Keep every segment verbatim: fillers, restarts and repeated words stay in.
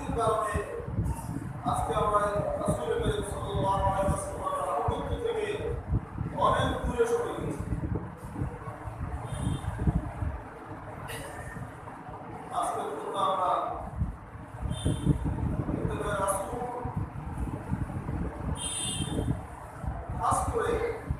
অনুভূতির কারণে আজকে আমরা রাসূল করিম সাল্লাল্লাহু আলাইহি ওয়াসাল্লামের আনুগত্য থেকে অনেক দূরে সরে গেছি। আজকে কিন্তু আমরা রাসূল খাস করে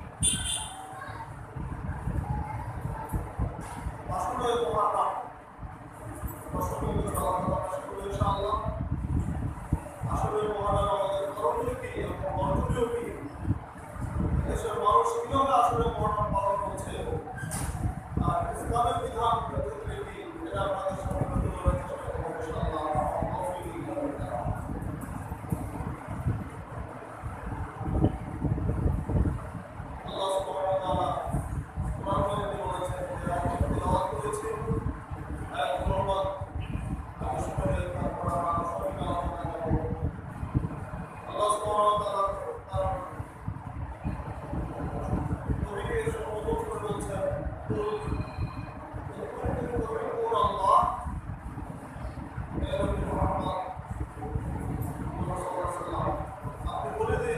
আসলে মহারাম আসলে ইনশাআল্লাহ আসলে মহারাম আমাদের করণীয় কি এবং বর্জনীয় কি, দেশের মানুষ কিভাবে আসলে মহারাম পালন করছে আর ইসলামের বিধান ক্ষেত্রে কি, এটা আপনাদের সামনে তুলে ধরার চেষ্টা করব ইনশাআল্লাহ। আল্লাহ সুবহানাহু ওয়া তাআলা কোরআন মধ্যে বলেছেন যে আমরা তিলাওয়াত করেছি আয়াত মোহাম্মদ আমি শুনে তারপর আমরা সবাই আলোচনা করব। আল্লাহ সুবহানাহু ওয়া তাআলা তার নবীকে সম্বোধন করে বলছেন আল্লাহ আপনি বলে দিন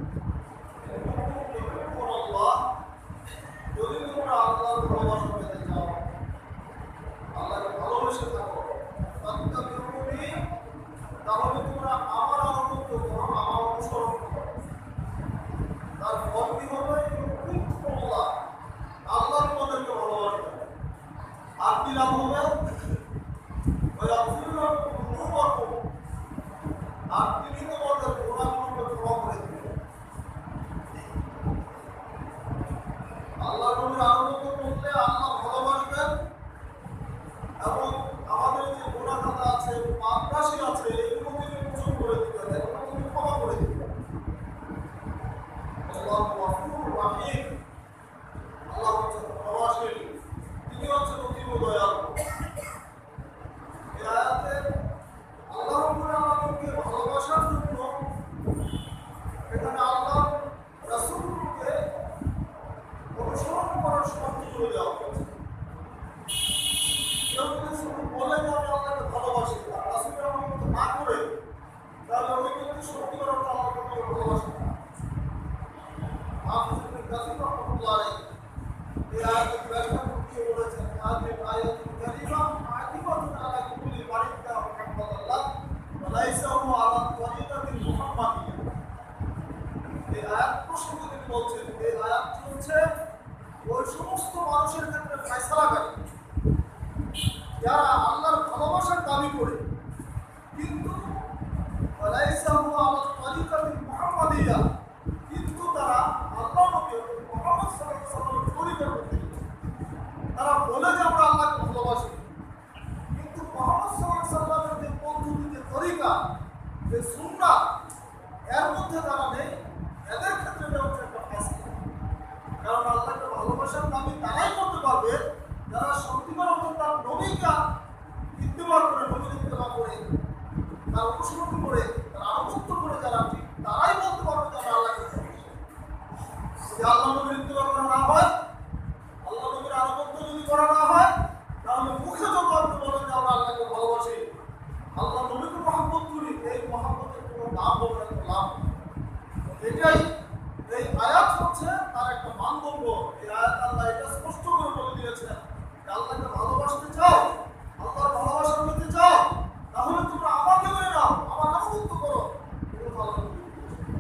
আল্লাহ, যদি তোমরা আল্লাহর ভালোবাসা পেতে চাও, আল্লাহকে ভালোবেসে থাকো, তাহলে তোমরা আমার আনুগত্য করো, আমার অনুসরণ করো। তার ফল কি হবে? আল্লাহ তোমাদেরকে ভালোবাসবে। আর কি লাভ হবে? আর তিনি তোমাদের গুনাহগুলোকে ক্ষমা করে দিবেন। আল্লাহ নবীর আনুগত্য করলে আল্লাহ ভালোবাসবেন এবং আমাদের যে গুনাহ খাতা আছে, পাপ রাশি আছে, এগুলো তিনি মোচন করে দিবেন, এগুলো তিনি ক্ষমা করে দিবেন। আল্লাহু গফুর রহিম, আল্লাহ হচ্ছেন ক্ষমাশীল, তিনি হচ্ছেন অতীব দয়ালু। এই আয়াতে আল্লাহ রাব্বুল আলামিনকে ভালোবাসার জন্য এখানে আল্লাহ রাসূলকে অনুসরণ করার শর্ত করে দেওয়া হয়েছে। কেউ যদি শুধু বলে যে আমি আল্লাহকে ভালোবাসি আর রাসূলের অনুমতি না করে, তাহলে ওই ব্যক্তি সত্যিকার অর্থে আল্লাহকে ভালোবাসে না। হাফিজ ইবনে কাসির রাহমাতুল্লাহ আলাইহি এই আয়াতের ব্যাখ্যা করতে বলেছেন, হাযিহি আয়াতুল কারিমা আকিবাতুন আলা কুল্লি মারিদা মুহাম্মাদাল্লাহ ওয়া লাইসা হুয়া আলা তরিকাতিল মুহাম্মাদিয়্যাহ। এই আয়াত প্রসঙ্গে তিনি বলছেন, এই আয়াতটি হচ্ছে ওই সমস্ত মানুষের ক্ষেত্রে ফয়সালাকারী যারা আল্লাহর ভালোবাসার দাবি করে কিন্তু ওয়ালাইসা হুয়া আলা তরিকাতিল মুহাম্মাদিয়্যাহ, কিন্তু তারা আল্লাহ নবী মুহাম্মদ সাল্লাল্লাহু আলাইহি ওয়াসাল্লামের তরিকার মধ্যে তারা বলে যে আমরা আল্লাহকে ভালোবাসি, কিন্তু মুহাম্মদ সাল্লাল্লাহু আলাইহি ওয়াসাল্লামের যে পদ্ধতি, যে তরিকা, যে সুন্নাহ, এর মধ্যে তারা নেই। এদের ক্ষেত্রে এটা হচ্ছে একটা ফাসলা। কারণ আল্লাহকে ভালোবাসার দাবি তারাই করতে পারবে যারা সত্যিকার অর্থে তার নবীকে ইত্তেবা করে, নবীর ইত্তেবা করে, তার অনুসরণ করে, তার আনুগত্য করে, যারা ঠিক তারাই বলতে পারবে যে আমরা আল্লাহকে ভালোবাসি। যদি আল্লাহ নবীর ইত্তেবা করা না হয়, আল্লাহ নবীর আনুগত্য যদি করা না হয়, তাহলে মুখে যখন আপনি বলেন যে আমরা আল্লাহকে ভালোবাসি, আল্লাহ নবীকে মহব্বত করি, এই মহব্বতের কোনো দাম হবে না, কোনো লাভ নেই। এটাই এই আয়াত হচ্ছে তার একটা মানদণ্ড। এই আয়াত আল্লাহ এটা স্পষ্ট করে বলে দিয়েছেন, আল্লাহকে ভালোবাসতে চাও, আল্লাহর ভালোবাসা পেতে চাও, তাহলে তোমরা আমাকে মেনে নাও, আমার আনুগত্য করো। এগুলো আল্লাহ নবী বলেছেন।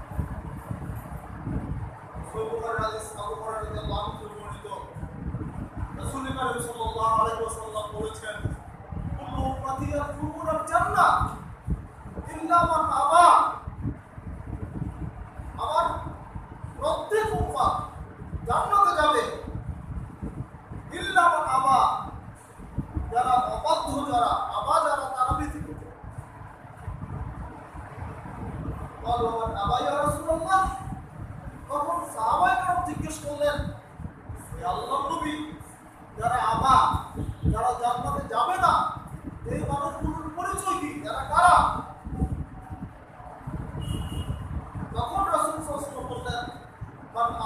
সহিহ বুখারীর হাদিস, আবু হুরায়রা রাদিয়াল্লাহু আনহু বর্ণিত, রাসূল কারীম সাল্লাল্লাহু আলাইহি ওয়াসাল্লাম বলেছেন, কুল্লু উম্মতি ইয়াদখুলুনাল জান্নাহ ইল্লা মান আবা। আমার প্রত্যেক উম্মত জান্নাতে যাবে, ইল্লা মান আবা, যারা অবাধ্য, যারা আবা, যারা তারা ব্যতীত। ক্বালু মান আবা ইয়া রাসূলুল্লাহ, তখন সাহাবায়ে কেরাম জিজ্ঞেস করলেন, হে আল্লাহর নবী, যারা আবা, যারা জান্নাতে যাবে না, এই মানুষগুলোর পরিচয় কি, যারা কারা? তখন রাসূল সাল্লাল্লাহু আলাইহি ওয়াসাল্লাম বললেন, মান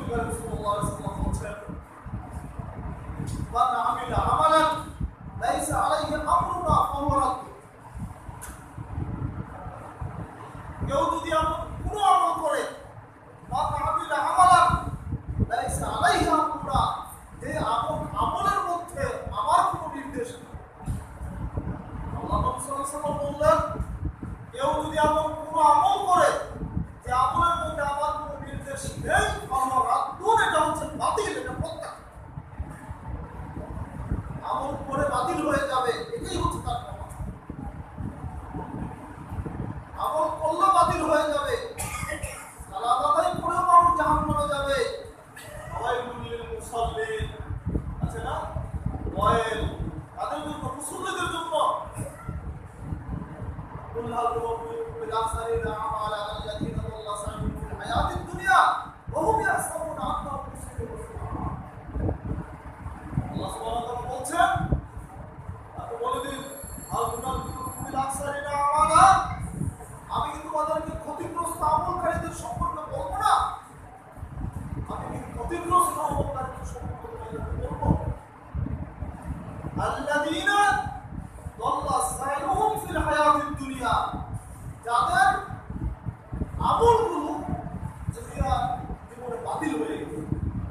করিম সাল্লাল্লাহু আলাইহি ওয়াসাল্লাম বলেন মান আমিলা আমালান লাইসা আলাইহি আমরুনা ফাহুয়া রাদ্দ। কেউ যদি কোনো আমল করে মান আমিলা আমালান লাইসা আলাইহি আমরুনা, যে আমল আমলের মধ্যে আমার কোনো নির্দেশ নেই। আল্লাহ নবী সাল্লাল্লাহু আলাইহি ওয়াসাল্লাম বললেন কেউ যদি এমন কোনো আমল করে যে আমলের মধ্যে আমার কোনো নির্দেশ নেই, আমার রাদ্দুন, এটা হচ্ছে বাতিল, এটা প্রত্যাখ্যান, আমল করে বাতিল হয়ে যাবে, এটাই হচ্ছে তার কথা। আমল করলে বাতিল হয়ে যাবে, সালাত আদায় করেও মানুষ জাহান্নামে যাবে। ওয়াইলুল লিল মুসাল্লিন আছে না, ওয়াইল তাদের জন্য, মুসল্লিদের জন্য। কুল হাল তুনব্বিউকুম বিল আখসারিনা আমালা আল্লাযীনা দাল্লা সা'য়ুহুম ফিল হায়াতিদ দুনিয়া ওয়া হুম ইয়াহসাবুনা আন্নাহুম ইহসিনুনা। আল্লাহ সুবহানাহু ওয়া তাআলা বলছেন, আপনি বলে দিন হাল তুনব্বিউকুম বিল আখসারিনা আমালা, আমি কি তোমাদেরকে ক্ষতিগ্রস্ত আমলকারীদের সম্পর্কে বলবো না? আমি কি ক্ষতিগ্রস্ত আমলকারীদের সম্পর্কে বলবো? আল্লাযীনা দাল্লা সা'য়ুহুম ফিল হায়াতিদ দুনিয়া, যাদের আমলগুলো দুনিয়া জীবনে বাতিল হয়ে গেছে।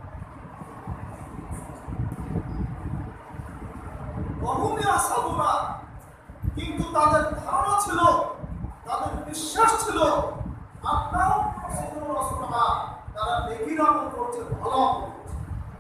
ওয়া হুম ইয়াহসাবুনা, কিন্তু তাদের ধারণা ছিল, তাদের বিশ্বাস ছিল, আন্নাহুম ইহসিনুনা, তারা নেকির আমল করছে, ভালো আমল করছে।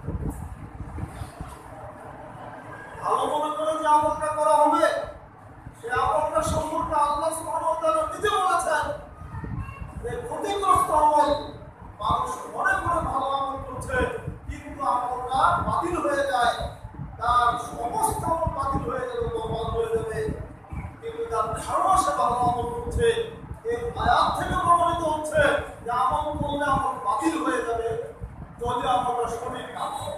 ভালো মনে করে যে আমলটা করা হবে, সে আমলটা সম্পর্কে আল্লাহ সুবহানাহু ওয়া তাআলা নিজে বলেছেন যে ক্ষতিগ্রস্ত আমল, মানুষ মনে করে ভালো আমল করছে কিন্তু আমলটা বাতিল হয়ে যায়, তার সমস্ত আমল বাতিল হয়ে যাবে, বরবাদ হয়ে যাবে। কিন্তু তার ধারণা সে ভালো আমল করছে, এই আয়াত থেকে প্রমাণিত হচ্ছে যে আমল করলে আমল বাতিল হয়ে যাবে যদি আমলটা সঠিক না হয়।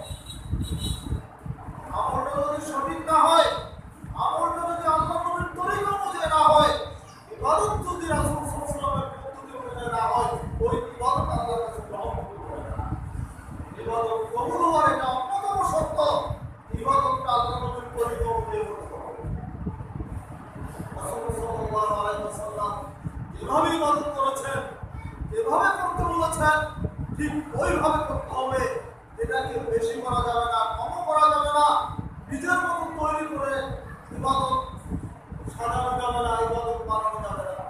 আমলটা যদি সঠিক না হয়, আমলটা যদি আল্লাহ নবীর তরিকা অনুযায়ী না হয়, ইবাদত যদি রাসূল সাল্লাল্লাহু আলাইহি ওয়াসাল্লামের পদ্ধতি অনুযায়ী না হয়, ওই ইবাদত আল্লাহর কাছে গ্রহণ করবে না। ইবাদত কবুল হওয়ার এটা অন্যতম শর্ত, ইবাদতটা আল্লাহ নবীর তরিকা অনুযায়ী করতে হবে। রাসূল সাল্লাল্লাহু আলাইহি ওয়াসাল্লাম যেভাবে ইবাদত করেছেন, যেভাবে করতে বলেছেন, ঠিক ওইভাবে করতে হবে। এটাকে বেশি করা যাবে না, কম করা যাবে না, নিজের মতো তৈরি করে ইবাদত সাজানো যাবে না, ইবাদত বানানো যাবে না।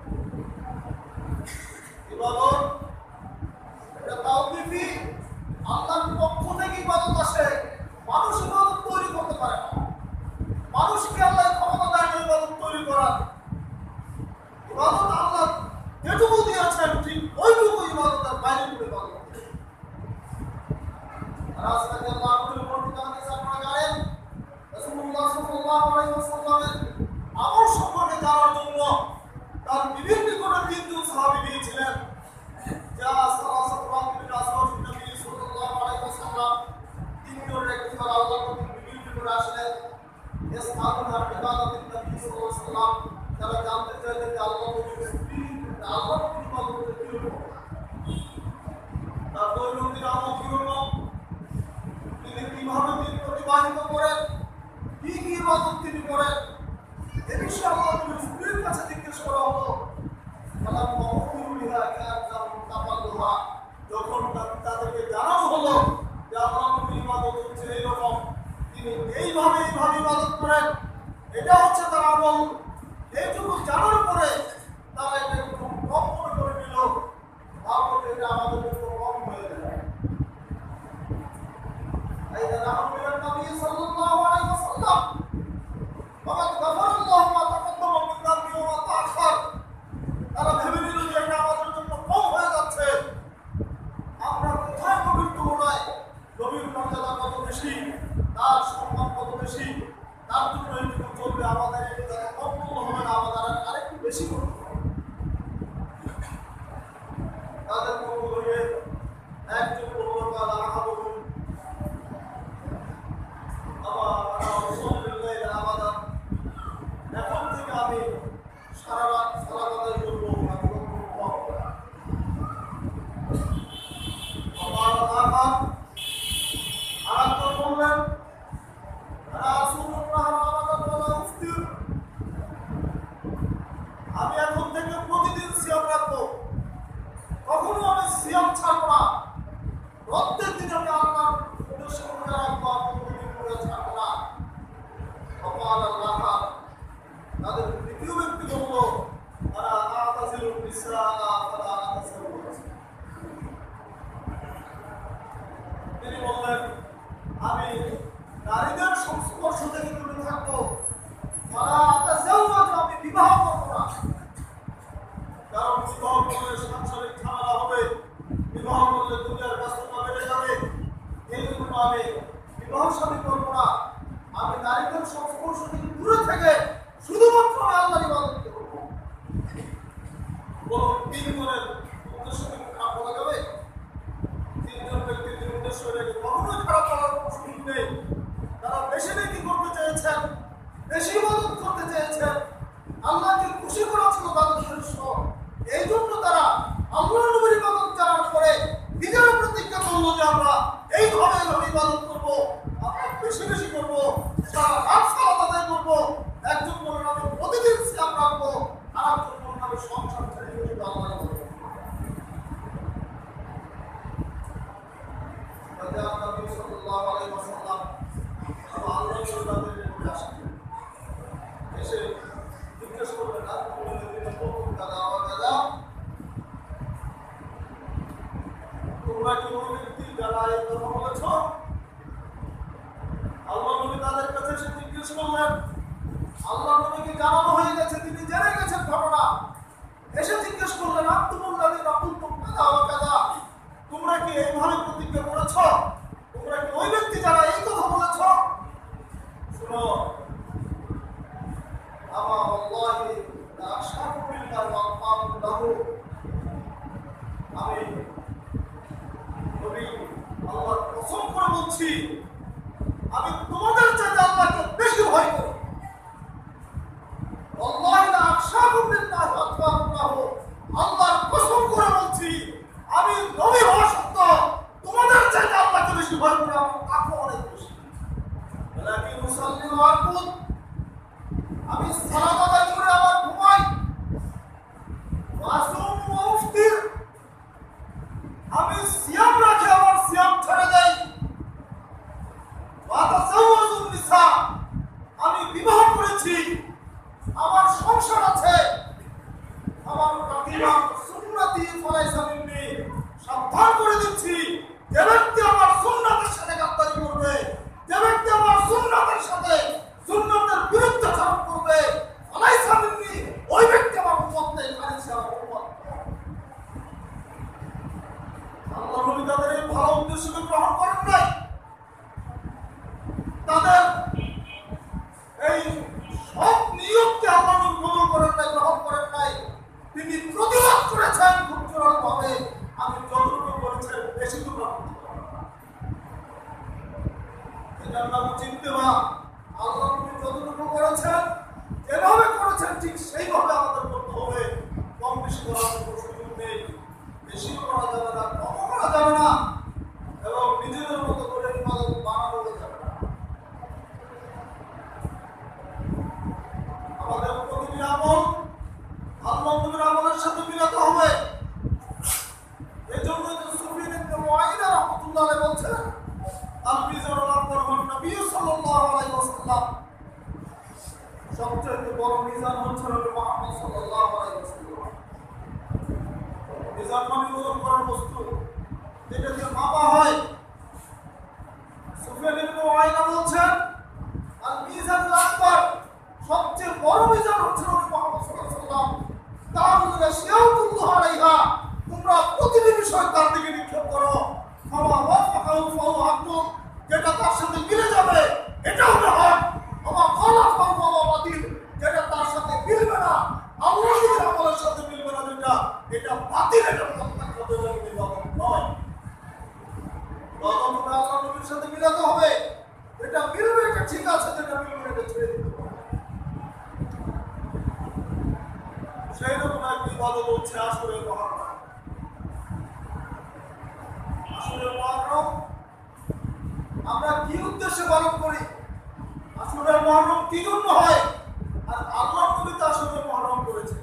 ইবাদত এটা তাওকীফি, আল্লাহর পক্ষ থেকে ইবাদত আসে, মানুষ ইবাদত তৈরি করতে পারে না। মানুষকে আল্লাহ ক্ষমতা দেয় না ইবাদত তৈরি করার। ইবাদত আল্লাহ যেটুকু দিয়েছেন ঠিক ওইটুকু ইবাদতের বাইরে করে ইবাদত। রাসূলুল্লাহ সাল্লাল্লাহু আলাইহি ওয়াসাল্লামের আমল সম্পর্কে জানার জন্য তার বিভিন্ন করে তিনজন সাহাবী গিয়েছিলেন। যা সালাসাতু রাজুলিন আসওয়াজুন নবী সাল্লাল্লাহু আলাইহি ওয়াসাল্লাম, তিনজন ব্যক্তিরা আল্লাহর নবী বিভিন্ন করে আসলেন। ইসমাতুল ইবাদাতিন নবী সাল্লাল্লাহু আলাইহি ওয়াসাল্লাম, তারা জানতে চাইলেন যে আল্লাহ নবীর আল্লাহ নবীর ইবাদত কিরকম, তার দৈনন্দিন আমল কিরকম, তিনি কিভাবে দিন প্রতিবাহিত করেন, কি কি ইবাদত তিনি করেন, এ বিষয়ে আল্লাহ নবীর স্ত্রীর কাছে জিজ্ঞেস করা হলো। যখন তাদেরকে জানানো হলো যে আল্লাহ নবীর ইবাদত হচ্ছে এইরকম, তিনি এইভাবে এইভাবে ইবাদত করেন, এটা হচ্ছে তার আমল, এইটুকু জানার পরে তারা এটা একটু কম মনে করে নিল, ভাবলো এটা আমাদের জন্য কম হয়ে যায়। أيضا نحن من النبي صلى الله عليه وسلم وقد غفر الله ما تقدم من ذنبه وما تأخر। তারা ভেবে নিল যে এটা আমাদের জন্য কম হয়ে যাচ্ছে। আমরা কোথায় নবীর তুলনায়, নবীর মর্যাদা কত বেশি, তার সম্মান কত বেশি, তার জন্য এইটুকু চলবে, আমাদের এটা কম হবে না, আমাদের আরেকটু বেশি করতে হবে। তাদের মতো হয়ে প্রধান আরাধ্য বললেন আমি এখন থেকে প্রতিদিন সিয়াম রাখবো, কখনো আমি সিয়াম ছাড়বো না, প্রত্যেক দিন আমি আল্লাহর উদ্দেশ্যে রোজা রাখবো, আমি প্রতিদিন রোজা ছাড়বো না। তাদের দ্বিতীয় ব্যক্তি বলল তিনি বললেন আমি নারীদের সংস্পর্শ থেকে দূরে থাকবো, আমি বিবাহ করবো না, কারণ বিবাহ করলে সাংসারিক ঝামেলা হবে, বিবাহ করলে দুনিয়ার ব্যস্ততা বেড়ে যাবে, এই জন্য আমি বিবাহ শাদী করবো না, আমি নারীদের সংস্পর্শ থেকে দূরে থেকে শুধুমাত্র আমি আল্লাহর ইবাদত করবো। বলুন তিনজনের উদ্দেশ্য কি খারাপ বলা যাবে? তিনজন ব্যক্তির উদ্দেশ্য এটাকে কখনোই খারাপ বলার কোনো সুযোগ নেই। তারা বেশি নেকি করতে চেয়েছেন, বেশি ইবাদত করতে চেয়েছেন, আল্লাহকে খুশি করা ছিল তাদের উদ্দেশ্য। এই জন্য তারা আল্লাহর নবীর ইবাদত করার পরে নিজের প্রতিজ্ঞা করলো যে আমরা এইভাবে এইভাবে ইবাদত করবো, আমরা বেশি বেশি করবো, সারা রাত সালাত আদায় করবো। একজন বলেন আমি প্রতিদিন সিয়াম রাখবো, আর একজন বলেন আমি সংসার ছেড়ে দিয়ে আল্লাহ করবো। নবী সাল্লাল্লাহু আলাইহি ওয়াসাল্লাম আল্লাহর রাসূলের কাছে আসলেন, এসে জিজ্ঞেস করলেন আর বললেন এটা প্রথম কাদা কাদা তোমরা কি ওই ব্যক্তি যারা এই কথা বলেছ? আল্লাহ নবী তাদের কাছে এসে জিজ্ঞেস করলেন, আল্লাহ নবীকে জানানো হয়ে গেছে, তিনি জেনে গেছেন ঘটনা। এসে জিজ্ঞেস করলেন আব্দুল্লাহ রাকুলতুম কাদা ওয়া কাদা, তোমরা কি এইভাবে প্রতিজ্ঞা করেছ? তোমরা কি ওই ব্যক্তি যারা এই কথা বলেছ? শুনো, আমা আল্লাহি লা আশহাদু বিল্লাহি ওয়া আতা'তু লাহু, আমি নবী আল্লাহর কসম করে বলছি আমি তোমাদের চাইতে আল্লাহকে বেশি ভয় করি। আল্লাহ লা আশহাদু বিল্লাহি ওয়া আতা'তু লাহু, আল্লাহর কসম করে বলছি আমি নবী হওয়া সত্ত্বেও তোমাদের চাইতে আল্লাহকে বেশি ভয় করি, আমার তাকওয়া অনেক বেশি। ওয়ালাকিন উসাল্লি ওয়া আরকুদ, আমি সালাত আদায় করে আবার ঘুমাই। ওয়া আসুম ওয়া উফতির, আমি সিয়াম রাখি আবার সিয়াম ছেড়ে দেই। ওয়া তাযাওয়াজুন নিসা, আমি বিবাহ করেছি, আমার সংসার আছে। আমার রাকিবা সুন্নতি ফালাইসা মিন্নি, সাবধান করে দিচ্ছি যে ব্যক্তি আমার সুন্নাতের সাথে গাদ্দারি করবে, যে ব্যক্তি আমার সুন্নাতের সাথে সুন্নাতের বিরুদ্ধাচরণ করবে, ফালাইসা মিন্নি, ওই ব্যক্তি আমার উম্মত নেই, খালিদ আমার উম্মত। আল্লাহ নবী তাদের এই ভালো উদ্দেশ্যকে গ্রহণ করেন নাই, তাদের এই সব নিয়মকে আল্লাহ নবী গ্রহণ করেন নাই, গ্রহণ করেন নাই। তিনি প্রতিবাদ করেছেন খুব জোরালোভাবে, আমি যতটুকু করেছেন বেশি তো গ্রহণ করেন না। এটার নাম চিন্তা। আল্লাহ নবী যতটুকু করেছেন, যেভাবে করেছেন ঠিক সেইভাবে আমাদের করতে হবে। কম বেশি করার কোনো সুযোগ নেই, বেশি করা যাবে না, কম করা যাবে না, এবং নিজেদের মতো করে ইবাদত বানানো যাবে না। আমাদের প্রতিদিন আমল আল্লাহ নবীর আমলের সাথে মিলাতে হবে। এই জন্য সুফিয়ান ইবনে মুআইনা রাহমাতুল্লাহ আলাইহি বলছেন, আল মিজানুল আকবার হুয়া নবী সাল্লাল্লাহু আলাইহি ওয়াসাল্লাম, সবচেয়ে বড় মিজান হচ্ছে নবী মুহাম্মদ সাল্লাল্লাহু আলাইহি ওয়াসাল্লাম। মিজান মানে ওজন করার বস্তু, যেটা দিয়ে মাপা হয়। সুফিয়ান ইবনে মুআইনা বলছেন, আল মিজানুল আকবার, সবচেয়ে বড় মিজান হচ্ছে নবী মুহাম্মদ সাল্লাল্লাহু আলাইহি ওয়াসাল্লাম। তাআমুলুনা শিয়াতুল্লাহ আলাইহা, তোমরা প্রতিটি বিষয় তার দিকে নিক্ষেপ করো। ফামা ওয়াফাকাহু ফাহুয়া হাক্কুন, যেটা তার সাথে মিলে যাবে এটা হবে হক। আমা খালাফাহু ফাহুয়া বাতিল, যেটা তার সাথে মিলবে না, আল্লাহর আমলের সাথে মিলবে না, যেটা এটা বাতিল, এটা প্রত্যাখ্যান করতে হবে, ইবাদত নয়। ইবাদত আল্লাহর নবীর সাথে মিলাতে হবে, এটা মিলবে এটা ঠিক আছে, যেটা মিলবে এটা ছেড়ে দিতে হবে। সেই রকম একটি ইবাদত হচ্ছে আসরে মুহররম। আসরে মুহররম আমরা কি উদ্দেশ্যে পালন করি? আসলে মুহররম কি জন্য হয়? আর আল্লাহ নবী তো আসলে মুহররম করেছে।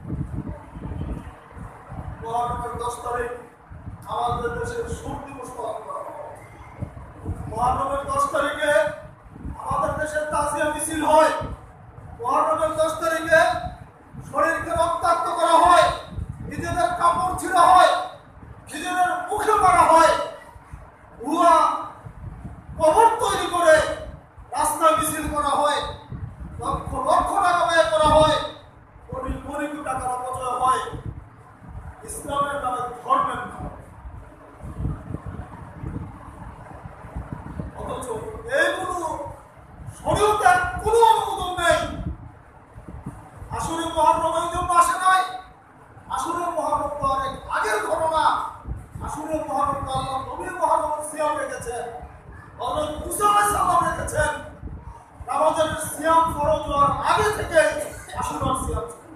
মুহররমের দশ তারিখ আমাদের দেশে শোক দিবস পালন করা হয়। মুহররমের দশ তারিখে আমাদের দেশে তাজিয়া মিছিল হয়। মুহররমের দশ তারিখে শরীরকে রক্তাক্ত করা হয়, নিজেদের কাপড় ছিঁড়া হয়, নিজেদের মুখে মারা হয়, ভুয়া কবর তৈরি করে রাস্তায় মিছিল করা হয়, লক্ষ লক্ষ টাকা ব্যয় করা হয়, কোটি কোটি টাকার অপচয় হয় ইসলামের নামে, ধর্মের নামে। অথচ এইগুলো শরীয়তের কোনো অনুমোদন নেই। আসলে মুহররম এই জন্য আসে নাই। আসলে মুহররম তো অনেক আগের ঘটনা। আসলে মুহররম তো আল্লাহ নবী মুহররমের সিয়াম রেখেছেন, হযরত মুসা আলাইহিস সালাম রেখেছেন। রমজানের সিয়াম ফরজ হওয়ার আগে থেকে আশুরার সিয়াম ছিল।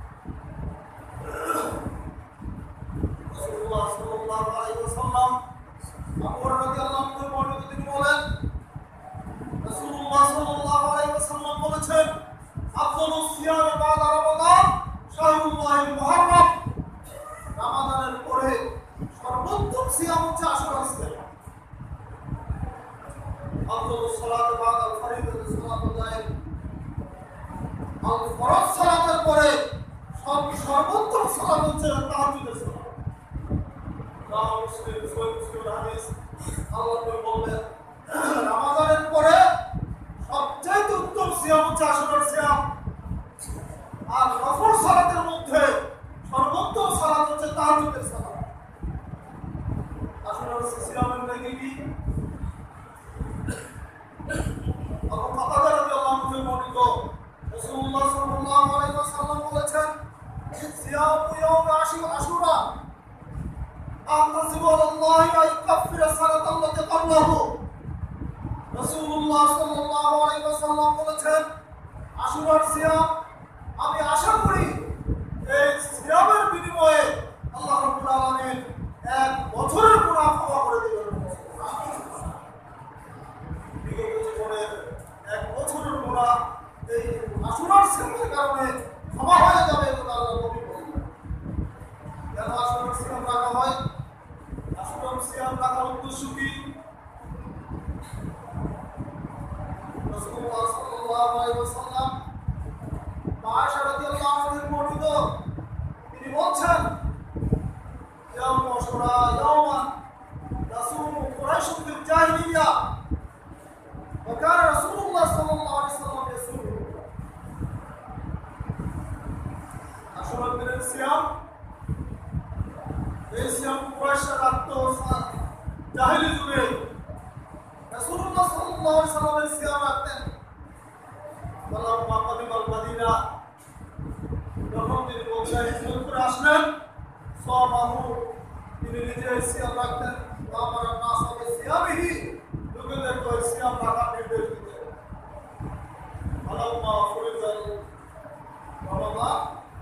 রাসূলুল্লাহ সাল্লাল্লাহু আলাইহি ওয়াসাল্লাম আবু হুরায়রা রাদিয়াল্লাহু আনহু বর্ণিত তিনি বলেন, রাসূলুল্লাহ সাল্লাল্লাহু আলাইহি ওয়াসাল্লাম বলেছেন, আফদালুস সিয়াম বা'দা রমাদান শাহরুল্লাহিল মুহররম। রমাদানের পরে সর্বোত্তম সিয়াম হচ্ছে আশুরার সিয়াম। আফদালুস সালাত বা'দা ফরিদাতুস সালাতুল লাইল, আল ফরজ সালাতের পরে সর্বোত্তম সালাত হচ্ছে তাহাজ্জুদের সালাত। রাওয়াহ মুসলিম, সহিহ মুসলিমের হাদিস। আল্লাহ নবী বললেন, রমাদানের পরে সবচেয়ে উত্তম সিয়াম হচ্ছে আশুরার সিয়াম। আর নফল সালাতের মধ্যে সর্বোত্তম সালাত হচ্ছে তাহাজ্জুদের সালাত। আশুরার সিয়ামের নাকি কি? আবু কাতাদা রাদিয়াল্লাহু আনহু বর্ণিত, রাসূলুল্লাহ সাল্লাল্লাহু আলাইহি ওয়াসাল্লাম বলেছেন, সিয়ামু ইয়াউম আশুরা আহতাসিবু আলাল্লাহি আন ইউকাফিরা সালাতাল্লাতি ক্বাবলাহু। রাসূলুল্লাহ সাল্লাল্লাহু আলাইহি ওয়াসাল্লাম বলেছেন, আশুরার সিয়াম আমি আশা করি এই সিয়ামের বিনিময়ে আল্লাহ রাব্বুল আলামিন এক বছরের গুনাহ ক্ষমা করে দিবেন। বিগত জীবনের এক বছরের গুনাহ এই আশুরার সিয়ামের কারণে ক্ষমা হয়ে যাবে বলে আল্লাহ নবী বলেন। কেন আশুরার সিয়াম রাখা হয়? আশুরার সিয়াম রাখার উদ্দেশ্য কি? রাসূলুল্লাহ সাল্লাল্লাহু আলাইহি ওয়াসাল্লাম আয়েশা রাদিয়াল্লাহু আনহা বর্ণিত, তিনি বলছেন, ইয়াউম আশুরা ইয়াওমান তাসুমু কুরাইশ ফিল জাহিলিয়া ওয়া কানা রাসূলুল্লাহ সাল্লাল্লাহু আলাইহি ওয়াসাল্লাম ইয়াসুমু। আশুরার দিনের সিয়াম, এই সিয়াম কুরাইশরা রাখতো জাহিলি যুগে। রাসূলুল্লাহ সাল্লাল্লাহু আলাইহি ওয়াসাল্লামের সিয়াম রাখতেন। যখন তিনি মদিনায় হিজরত করে আসলেন, সামাহু তিনি নিজে সিয়াম রাখতেন। আমার নাস হবে সিয়ামিহি, লোকেদেরকে সিয়াম রাখার নির্দেশ দিতেন। আলাম্মা ফরিজাল রমাদান,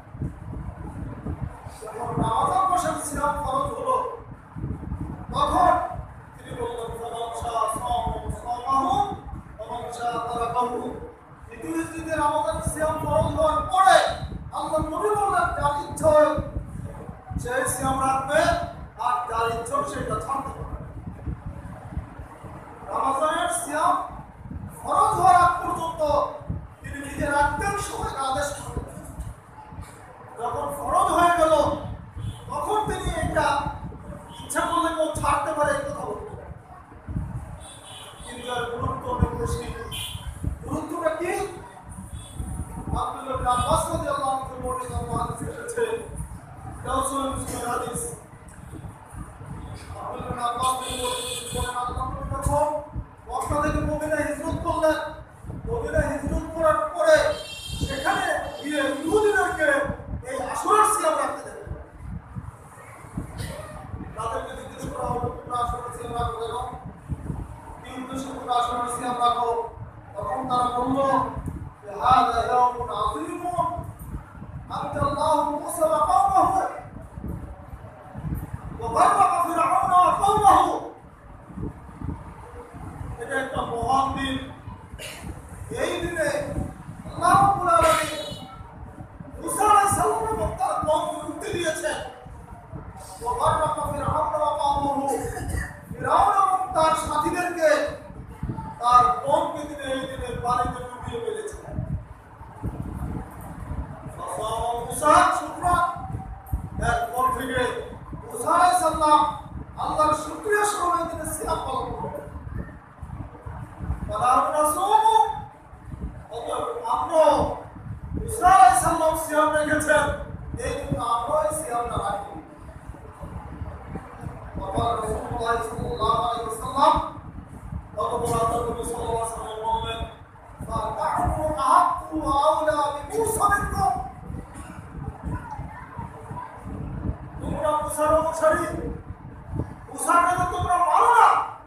যখন রমাদান মাসের সিয়াম ফরজ হলো, তখন তিনি বললেন, ফামান শাআ সামাহু সামাহু ওয়া শাআ তারাকাহু। দ্বিতীয় রমাদান সিয়াম ফরজ হওয়ার পরে আল্লাহ নবী বললেন, যার ইচ্ছা হয় সে সিয়াম রাখবে, আর যার ইচ্ছা সেটা ছাড়তে পারবে। রমাদানের সিয়াম ফরজ হওয়ার আগ পর্যন্ত তিনি নিজে রাখতেন, সবাইকে আদেশ করতেন। যখন ফরজ হয়ে গেল, তখন তিনি এটা ইচ্ছা করলে কেউ ছাড়তে পারে এই কথা বলতেন। কিন্তু এর গুরুত্ব অনেক বেশি। গুরুত্বটা কি? আব্দুল্লাহ ইবনে আব্বাস রাদিয়াল্লাহু আনহু বর্ণিত হাদিসে এসেছে, রাসূল মুসলিমের হাদিস। আব্দুল্লাহ ইবনে আব্বাস বলেন, আল্লাহ যখন মক্কা থেকে মদিনায় হিজরত করলেন, মদিনায় হিজরত করার পরে সেখানে গিয়ে ইহুদিদেরকে এই আশুরার সিয়াম রাখতে দেন। তাদেরকে জিজ্ঞেস করা হলো, তোমরা আশুরার সিয়াম রাখো কেন? কি উদ্দেশ্যে তোমরা আশুরার সিয়াম রাখো? তখন তারা বলল, হাযা ইয়াওমুন আযীমুন আনজাল্লাহু মূসা ওয়া কওমাহু ওয়া বাররাকা ফিরআউনা ওয়া কওমাহু। আল্লাহর শুকরিয়া স্মরণে দিনে সিয়াম পালন করবে। আমরা ঈসা আলাইহিস সালাম সিয়াম রেখেছেন, এই জন্য আমরা এই সিয়ামটা রাখি। বাবা রাসূলুল্লাহ সাল্লাল্লাহু আলাইহি ওয়াসাল্লাম তখন আল্লাহ নবী সাল্লাল্লাহু আলাইহি ওয়াসাল্লাম বললেন, ফাতাহু আহাqqu আওলা বিমূসা মিনকুম, তোমরা মুসার অনুসারী, মুসাকে তো তোমরা মানো না,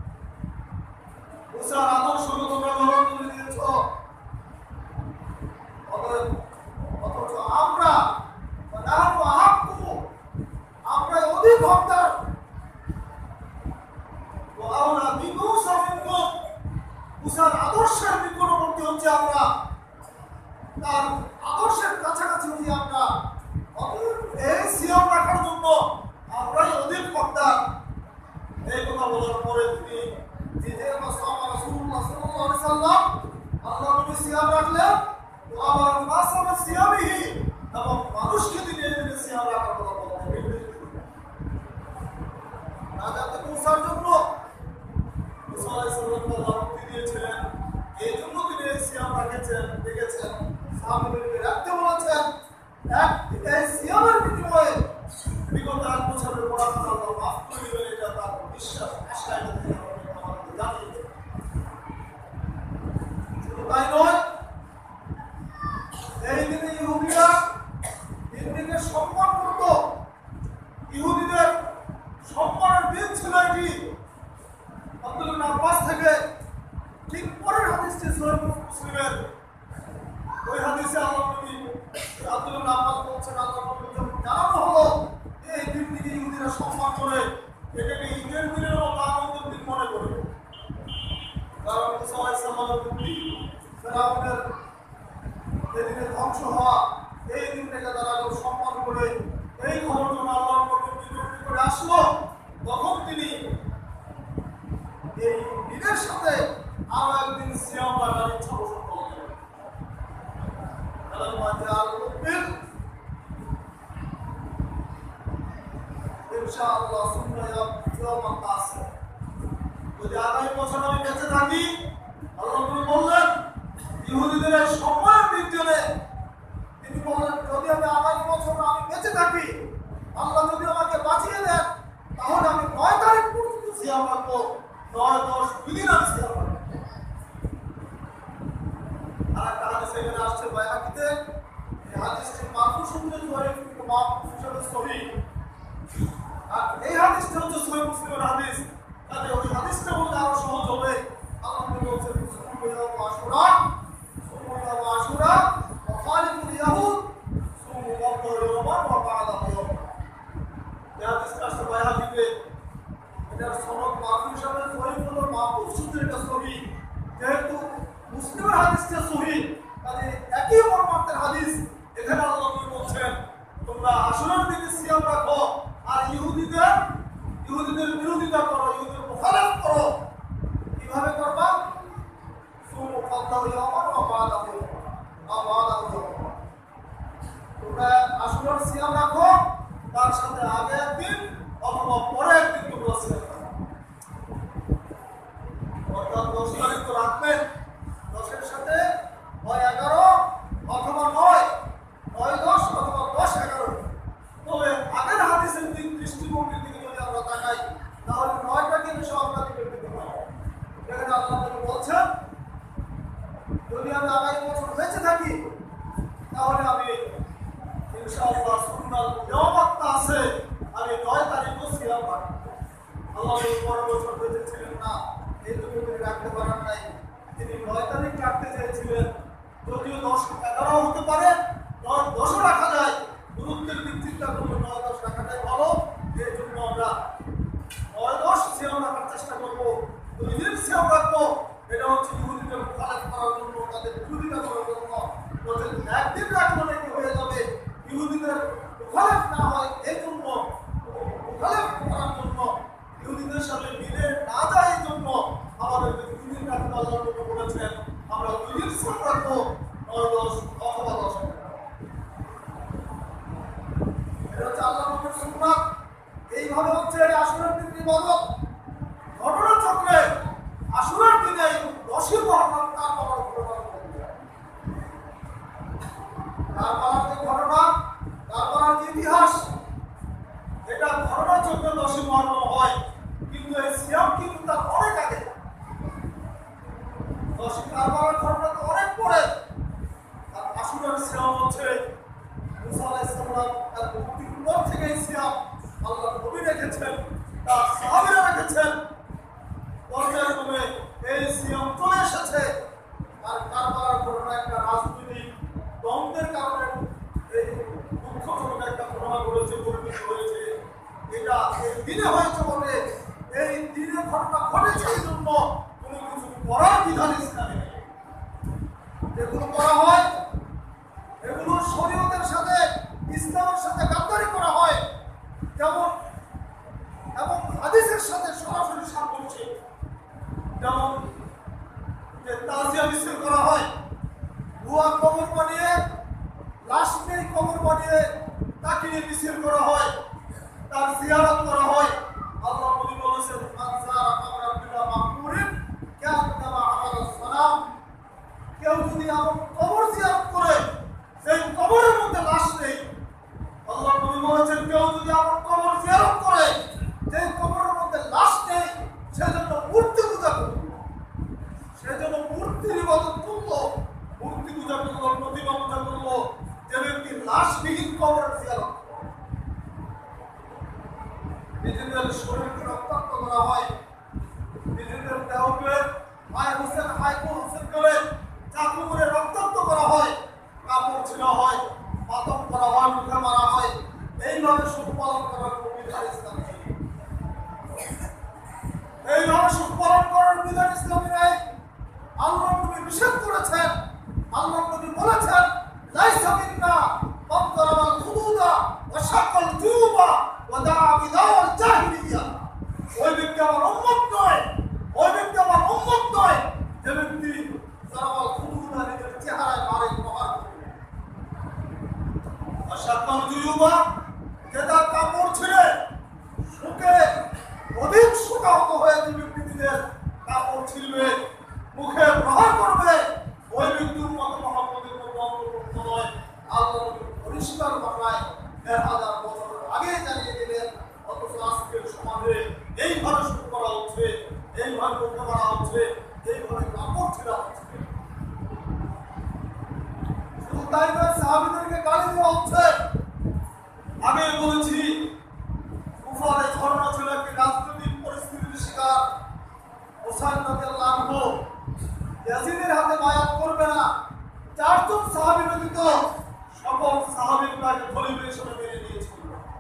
মুসার আদর্শকে তোমরা গ্রহণ করে নিয়েছ, অথচ আমরা আমরা অধিক হকদার, মুসার আদর্শের নিকটবর্তী হচ্ছে আমরা, তার আদর্শের কাছাকাছি হচ্ছি আমরা। এই সিয়াম রাখার জন্য আমরাই অধিক হকদার। এই কথা বলার পরে তিনি নিজের রাসূলুল্লাহ সাল্লাল্লাহু আলাইহি ওয়াসাল্লাম আল্লাহ নবী সিয়াম রাখলেন, তো আমার মাসামা সিয়ামিহি, এবং মানুষকে তিনি এই সিয়াম রাখার কথা বললেন। রাজাকে মুসার জন্য মুসা আলাইহিস সালাম আল্লাহ মুক্তি দিয়েছিলেন, এই জন্য তিনি এই সিয়াম রাখেছেন, দেখেছেন সাহাবাদেরকে রাখতে বলেছেন। এক এই সিয়ামের বিনিময়ে বিগত এক বছরের পড়াশোনা আল্লাহ মাফ করে দিবেন, এটা তার বিশ্বাস, আশা এটা তিনি আমাদের জানিয়ে দেন। শুধু তাই নয়, এই দিনে ইহুদিরা দিনটিকে সম্মান করত। ইহুদিদের সম্মানের দিন ছিল এটি। আব্দুল্লাহ ইবনে আব্বাস থেকে ঠিক পরের হাদিসটি সহিহ মুসলিমের, ওই হাদিসে আল্লাহ নবী আব্দুল্লাহ ইবনে আব্বাস বলছেন, আল্লাহ নবী জানানো হলো এই দিনটিকে ইহুদিরা সম্মান করে, এটাকে ঈদের দিনের মতো আনন্দের দিন মনে করে। কারণ মুসা আলাইহিস সালামের বুদ্ধি, ফেরাউনের এদিকে ধ্বংস হওয়া, এই দিনটাকে তারা সম্মান করে এই খবর যখন আল্লাহর নবী বিবরণ করে আসলো, তখন তিনি এই দিনের সাথে আরো একদিন সিয়াম রাখার ইচ্ছা পোষণ করলেন। ইনশাআল্লাহ সুন্নাহ আছে, যদি আগামী বছর আমি বেঁচে থাকি, আল্লাহ নবী বললেন ইহুদিদের এই সম্মানের দিক জন্য তিনি বললেন, যদি আমি আগামী বছর আমি বেঁচে থাকি, আল্লাহ যদি আমাকে বাঁচিয়ে দেন, তাহলে আমি নয় তারিখ পর্যন্ত সিয়াম রাখবো, নয় দশ দুদিন আমি সিয়াম রাখবো। আর একটা হাদিস এখানে আসছে বাইহাকিতে, এই হাদিসটি মারফু সূত্রে সহিহ, কিন্তু মারফু হিসেবে সহিহ। আর এই হাদিসটা হচ্ছে সহিহ মুসলিমের হাদিস, তাহলে ওই হাদিসটা বলতে আরো সহজ হবে। আল্লাহ নবী বলেছেন, সুবহানাল্লাহ আশুরা, সুবহানাল্লাহ আশুরা ওয়া খালিকুল ইয়াহুদ, সুবহানাল্লাহ রমাদান ওয়া বা'দাহু ইয়াওম। এই হাদিসটা আসছে বাইহাকিতে, এটার সনদ মারফু হিসেবে সহিহ, হলো মারফু সূত্রে এটা সহিহ। যেহেতু মুসলিমের হাদিসটা সহিহ, তাহলে একই মর্মার্থের হাদিস। এখানে আল্লাহ নবী বলছেন, তোমরা আশুরার দিনে সিয়াম রাখো, আর ইহুদিদের ইহুদিদের বিরোধিতা করো, ইহুদিদের মুখালিফ করো। কিভাবে করবা? সুবহানাল্লাহি ওয়া বা'দাহু ওয়া বা'দাহু। তোমরা আশুরার সিয়াম রাখো, তার সাথে আগে একদিন অথবা পরে একদিন তোমরা সিয়াম রাখো। অর্থাৎ দশ তারিখ তো রাখবেন, দশের সাথে হয় এগারো অথবা নয়, নয় দশ অথবা দশ এগারো। তবে আগের হাদিসের দিক দৃষ্টিভঙ্গির দিকে যদি আমরা তাকাই, তাহলে নয়টাকে বেশি অগ্রাধিকার দিতে হবে। এখানে আল্লাহ বলছেন, যদি আমি আগামী বছর বেঁচে থাকি, তাহলে আমি ইনশাআল্লাহ সুন্নাত ইয়ামাত্তা আছে, আমি নয় তারিখও সিয়াম রাখবো। আল্লাহ পরের বছর বেঁচে ছিলেন না, এই জন্য তিনি রাখতে পারেন নাই, তিনি নয় তারিখ রাখতে চেয়েছিলেন। যদিও দশ এগারো হতে পারে, নয় দশও রাখা যায়, গুরুত্বের দিক চিন্তা করলে নয় দশ রাখাটাই ভালো। এই জন্য আমরা নয় দশ সিয়াম রাখার চেষ্টা করবো, দুই দিন সিয়াম রাখবো। এটা হচ্ছে ইহুদিদের মুখালিফ করার জন্য, তাদের বিরোধিতা করার জন্য। একদিন রাখলে নাকি হয়ে যাবে, ইহুদিদের মুখালিফ না হয় এই জন্য, মুখালিফ করার জন্য, ইহুদিদের সাথে মিলে না যায় এই জন্য আমাদের দুই দিন রাখতে আল্লাহ বলেছেন। আমরা দুই দিন সিয়াম রাখবো, নয় দশ অথবা দশ। এটা হচ্ছে আল্লাহ নবীর সুন্নাত। এইভাবে হচ্ছে আশুরার দিন ইবাদত ঘটনাচক্রে আশুরার দিনে দশই মহরম তার বাবার ঘটনা তার বাবার যে ঘটনা তার বাবার যে ইতিহাস এটা ঘটনাচক্রে দশই মহরম হয়, কিন্তু এই সিয়াম কিন্তু তার অনেক আগে। দশই তার বাবার ঘটনা তো অনেক পরে। আর আশুরার সিয়াম হচ্ছে মুসা আলাইহিস সালাম তার মুক্তির পর থেকে সিয়াম আল্লাহ নবী রেখেছেন, তার সাহাবীরা রেখেছেন। পর্যায়ক্রমে এই সিয়াম চলে এসেছে। আর কারবালার ঘটনা একটা রাজনৈতিক দ্বন্দ্বের কারণে এই দুঃখজনক একটা ঘটনা ঘটেছে, পরিণত হয়েছে। এটা এই দিনে হয়েছে বলে এই দিনে ঘটনা ঘটেছে এই জন্য কোনো কিছু করার বিধান ইসলামে নেই। যেগুলো করা হয় এগুলো শরীয়তের সাথে ইসলামের সাথে গাদ্দারি করা হয়, যেমন এবং হাদিসের সাথে সরাসরি সাংঘর্ষিক। যেমন যে তাজিয়া মিছিল করা হয়, ভুয়া কবর বানিয়ে লাশ নেই কবর বানিয়ে তাকে নিয়ে মিছিল করা হয়, তার জিয়ারত করা হয়। আল্লাহ নবী বলেছেন মান যারা কবরান বিলা মাকবুরিন কান্নামা আমালাস সালাম। কেউ যদি এমন কবর জিয়ারত করে সেই কবরের মধ্যে লাশ নেই, আল্লাহ নবী বলেছেন কেউ যদি এমন কবর জিয়ারত করে সেই কবরের মধ্যে লাশ নেই, সেজন্য মূর্তি পূজা করল, সেজন্য মূর্তির ইবাদত করলো, মূর্তি পূজা করলো, প্রতিমা পূজা করলো। যে ব্যক্তি লাশবিহীন কবরের জিয়ারত করে, নিজেদের শরীরকে রক্তাক্ত করা হয়, নিজেদের দেহকে হায় হোসেন হায় হোসেন করে চাকু করে রক্তাক্ত করা হয়, কাপড় ছিঁড়া হয়, মাতম করা হয়, মুখে মারা হয়। এইভাবে সুখ পালন করার বিধান ইসলামে নেই। এইভাবে সুখ পালন করার বিধান ইসলামে নেই। আল্লাহ নবী নিষেধ করেছেন। আল্লাহ নবী বলেছেন লাইসা মিন্না মান যারাবাল হুদুদা ওয়া শাক্কাল জুবা ওয়া দাআ বিদাওয়াল জাহিলিয়া। ওই ব্যক্তি আমার উম্মত নয়, ওই ব্যক্তি আমার উম্মত নয় যে ব্যক্তি যারাবাল হুদুদা নিজের চেহারায় মারে প্রহার করে, ওয়া শাক্কাল জুবা যে তার কাপড় ছিঁড়ে শুকে অধিক শোকাহত হয়ে যে ব্যক্তি নিজের কাপড় ছিঁড়বে, মুখে প্রহার করবে, ওই ব্যক্তির মতো মুহাম্মদের মতো অন্তর্ভুক্ত নয়। আল্লাহ পরিষ্কার ভাষায় দেড় হাজার বছর আগে জানিয়ে দিলেন, অথচ আজকের সমাজে এইভাবে শুরু করা হচ্ছে, এইভাবে করতে করা হচ্ছে, এইভাবে কাপড় ছিঁড়া হচ্ছে। শুধু তাই নয়, সাহাবীদেরকে গালি দেওয়া হচ্ছে। আগে বলেছি কুফারে ঝরনা ছিল একটি রাজনৈতিক পরিস্থিতির শিকার। হোসাইন রাদিয়াল্লাহু আনহু ইয়াজিদের হাতে বায়াত করবে না, চারজন সাহাবী ব্যতীত সকল সাহাবী তাকে খলিফা হিসেবে মেনে নিয়েছিল।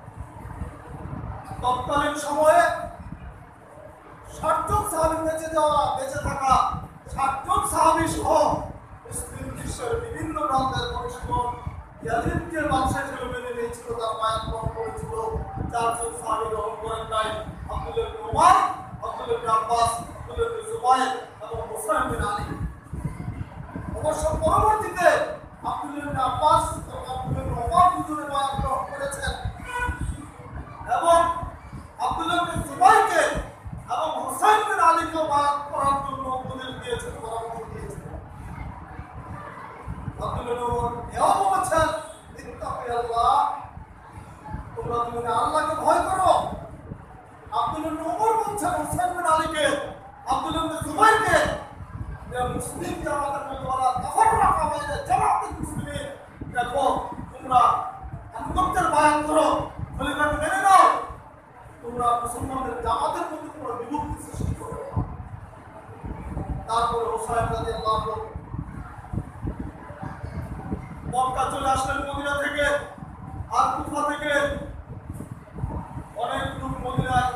তৎকালীন সময়ে ষাটজন সাহাবী বেঁচে যাওয়া বেঁচে থাকা ষাটজন সাহাবী সহ মুসলিম বিশ্বের বিভিন্ন প্রান্তের মানুষজন ইয়াজিদকে বাদশা হিসেবে মেনে নিয়েছিল, তার বায়াত গ্রহণ করেছিল। চারজন সাহাবী গ্রহণ করেন নাই, আব্দুল্লাহ ইবনে উমর, আব্দুল্লাহ ইবনে আব্বাস, আব্দুল্লাহ ইবনে জুবাইর এবং মুসলিম বিন আলী। অবশ্য পরবর্তীতে আব্দুল্লাহ ইবনে আব্বাস এবং আব্দুল্লাহ ইবনে উমর দুজনে বায়াত গ্রহণ করেছেন এবং আব্দুল্লাহ ইবনে জুবাইরকে এবং হুসাইন বিন আলীকে বায়াত করার জন্য উপদেশ দিয়েছেন, পরামর্শ দিয়েছেন। আব্দুল্লাহ ইবনে উমর এও বলেছেন ইত্তাকিয়াল্লাহ, তোমরা দুজনে আল্লাহকে ভয় করো। আব্দুল্লাহ ইবনে উমর বলছেন হুসাইন বিন আলীকে, আব্দুল্লাহ ইবনে জুবাইরকে, যে মুসলিম জামাতের মধ্যে ওরা তাফাররাকা বাইনা জামাতুল মুসলিমিন, দেখো তোমরা আনুগত্যের বায়াত করো, খলিফাকে মেনে নাও, তোমরা মুসলমানদের জামাতের মধ্যে তোমরা বিভক্তি সৃষ্টি করো। তারপরে হোসাইন রাদিয়াল্লাহু আনহু মক্কা চলে আসলেন মদিনা থেকে, আর কুফা থেকে অনেক লোক মদিনায়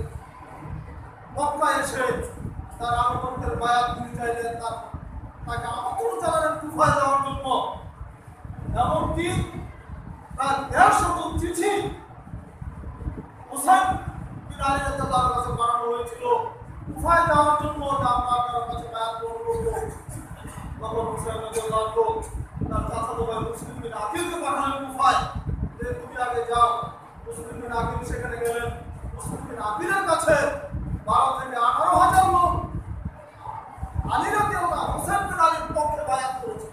মক্কা এসে তার আনুগত্যের বায়াত দিতে চাইলেন, তার তাকে আমন্ত্রণ জানালেন কুফায় যাওয়ার জন্য। এমনকি তার দেড় শত চিঠি হুসাইন বিন আলী রাদিয়াল্লাহু আনহুর কাছে পাঠানো হয়েছিল কুফায় যাওয়ার জন্য, আমরা আপনার কাছে বায়াত গ্রহণ করব। তখন হুসাইন রাদিয়াল্লাহু আনহু তার চাচাতো ভাই মুসলিম বিন আকিলকে পাঠালেন কুফায়, যে তুমি আগে যাও। মুসলিম বিন আকিল সেখানে গেলেন, মুসলিম বিন বিন আকিলের কাছে বারো থেকে আঠারো হাজার লোক আলী রাদিয়াল্লাহু আনহু হোসেন বিন আলীর পক্ষে বায়াত করেছিল।